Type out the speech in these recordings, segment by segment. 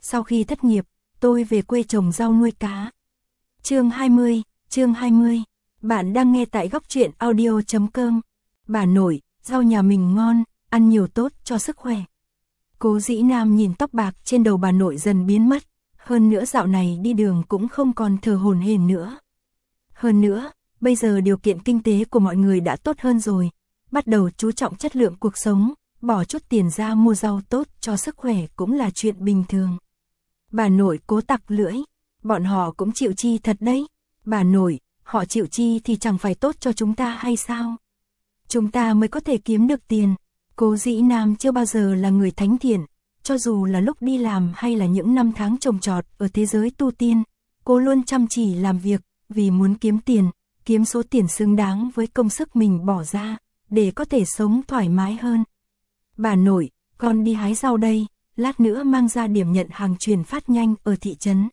sau khi thất nghiệp, tôi về quê trồng rau nuôi cá. Chương 20. Bạn đang nghe tại góc truyện audio.com. Bà nội, rau nhà mình ngon, ăn nhiều tốt cho sức khỏe. Cố Dĩ Nam nhìn tóc bạc trên đầu bà nội dần biến mất, hơn nữa dạo này đi đường cũng không còn thở hổn hển nữa. Hơn nữa, bây giờ điều kiện kinh tế của mọi người đã tốt hơn rồi, bắt đầu chú trọng chất lượng cuộc sống, bỏ chút tiền ra mua rau tốt cho sức khỏe cũng là chuyện bình thường. Bà nội cố tặc lưỡi, bọn họ cũng chịu chi thật đấy. Bà nội, họ chịu chi thì chẳng phải tốt cho chúng ta hay sao? Chúng ta mới có thể kiếm được tiền. Cố Dĩ Nam chưa bao giờ là người thánh thiện, cho dù là lúc đi làm hay là những năm tháng trồng trọt ở thế giới tu tiên, cô luôn chăm chỉ làm việc, vì muốn kiếm tiền, kiếm số tiền xứng đáng với công sức mình bỏ ra, để có thể sống thoải mái hơn. Bà nội, con đi hái rau đây, lát nữa mang ra điểm nhận hàng chuyển phát nhanh ở thị trấn.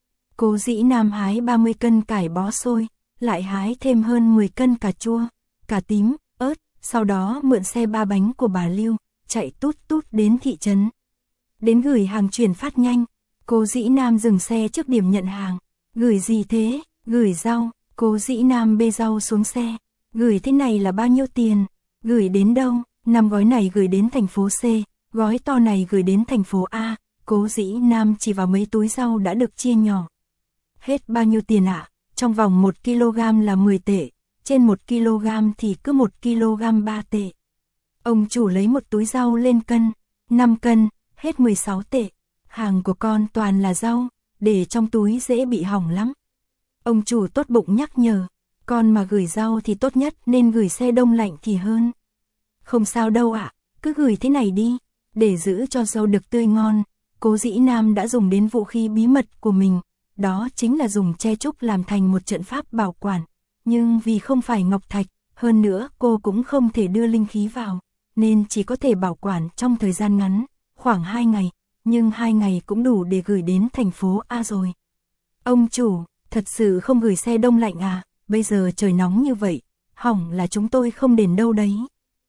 Cố Dĩ Nam hái 30 cân cải bó xôi, lại hái thêm hơn 10 cân cà chua, cà tím, ớt, sau đó mượn xe 3 bánh của bà Lưu, chạy tút tút đến thị trấn. Đến gửi hàng chuyển phát nhanh, Cố Dĩ Nam dừng xe trước điểm nhận hàng. Gửi gì thế? Gửi rau. Cố Dĩ Nam bê rau xuống xe. Gửi thế này là bao nhiêu tiền? Gửi đến đâu? 5 gói này gửi đến thành phố C, gói to này gửi đến thành phố A. Cố Dĩ Nam chỉ vào mấy túi rau đã được chia nhỏ. Hết bao nhiêu tiền ạ? Trong vòng 1 kg là 10 tệ, trên 1 kg thì cứ 1 kg 3 tệ. Ông chủ lấy một túi rau lên cân, 5 cân, hết 16 tệ. Hàng của con toàn là rau, để trong túi dễ bị hỏng lắm. Ông chủ tốt bụng nhắc nhở, con mà gửi rau thì tốt nhất nên gửi xe đông lạnh thì hơn. Không sao đâu ạ, cứ gửi thế này đi, để giữ cho rau được tươi ngon. Cố Dĩ Nam đã dùng đến vũ khí bí mật của mình, đó chính là dùng tre trúc làm thành một trận pháp bảo quản. Nhưng vì không phải ngọc thạch, hơn nữa cô cũng không thể đưa linh khí vào, nên chỉ có thể bảo quản trong thời gian ngắn, khoảng 2 ngày, nhưng 2 ngày cũng đủ để gửi đến thành phố A rồi. Ông chủ, thật sự không gửi xe đông lạnh à, bây giờ trời nóng như vậy, hỏng là chúng tôi không đền đâu đấy.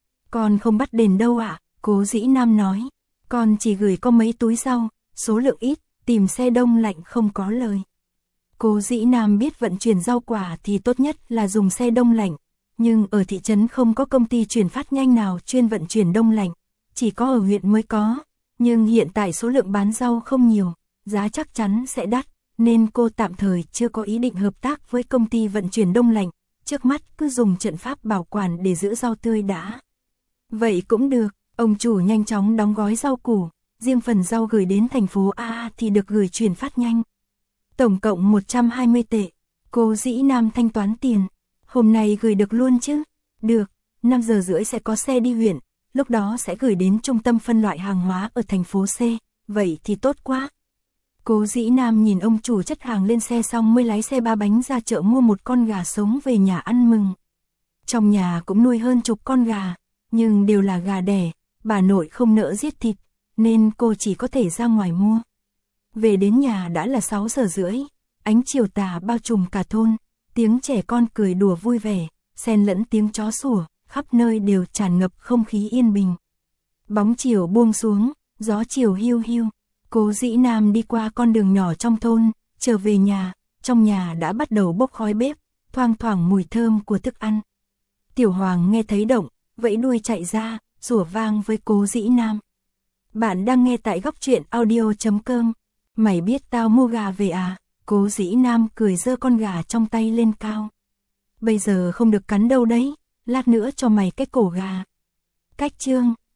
Con không bắt đền đâu ạ, Cố Dĩ Nam nói, con chỉ gửi có mấy túi rau, số lượng ít, tìm xe đông lạnh không có lời. Cố Dĩ Nam biết vận chuyển rau quả thì tốt nhất là dùng xe đông lạnh, nhưng ở thị trấn không có công ty chuyển phát nhanh nào chuyên vận chuyển đông lạnh, chỉ có ở huyện mới có, nhưng hiện tại số lượng bán rau không nhiều, giá chắc chắn sẽ đắt, nên cô tạm thời chưa có ý định hợp tác với công ty vận chuyển đông lạnh, trước mắt cứ dùng trận pháp bảo quản để giữ rau tươi đã. Vậy cũng được, ông chủ nhanh chóng đóng gói rau củ, riêng phần rau gửi đến thành phố A thì được gửi chuyển phát nhanh. Tổng cộng 120 tệ, Cố Dĩ Nam thanh toán tiền, hôm nay gửi được luôn chứ? Được, 5 giờ rưỡi sẽ có xe đi huyện, lúc đó sẽ gửi đến trung tâm phân loại hàng hóa ở thành phố C, vậy thì tốt quá. Cố Dĩ Nam nhìn ông chủ chất hàng lên xe xong mới lái xe 3 bánh ra chợ mua một con gà sống về nhà ăn mừng. Trong nhà cũng nuôi hơn chục con gà, nhưng đều là gà đẻ, bà nội không nỡ giết thịt, nên cô chỉ có thể ra ngoài mua. Về đến nhà đã là 6 giờ rưỡi, ánh chiều tà bao trùm cả thôn, tiếng trẻ con cười đùa vui vẻ, xen lẫn tiếng chó sủa, khắp nơi đều tràn ngập không khí yên bình. Bóng chiều buông xuống, gió chiều hiu hiu, Cố Dĩ Nam đi qua con đường nhỏ trong thôn, trở về nhà, trong nhà đã bắt đầu bốc khói bếp, thoang thoảng mùi thơm của thức ăn. Tiểu Hoàng nghe thấy động, vẫy đuôi chạy ra, sủa vang với Cố Dĩ Nam. Bạn đang nghe tại góc truyện audio.com. Mày biết tao mua gà về à? Cố Dĩ Nam cười giơ con gà trong tay lên cao. Bây giờ không được cắn đâu đấy, lát nữa cho mày cái cổ gà. Cách chương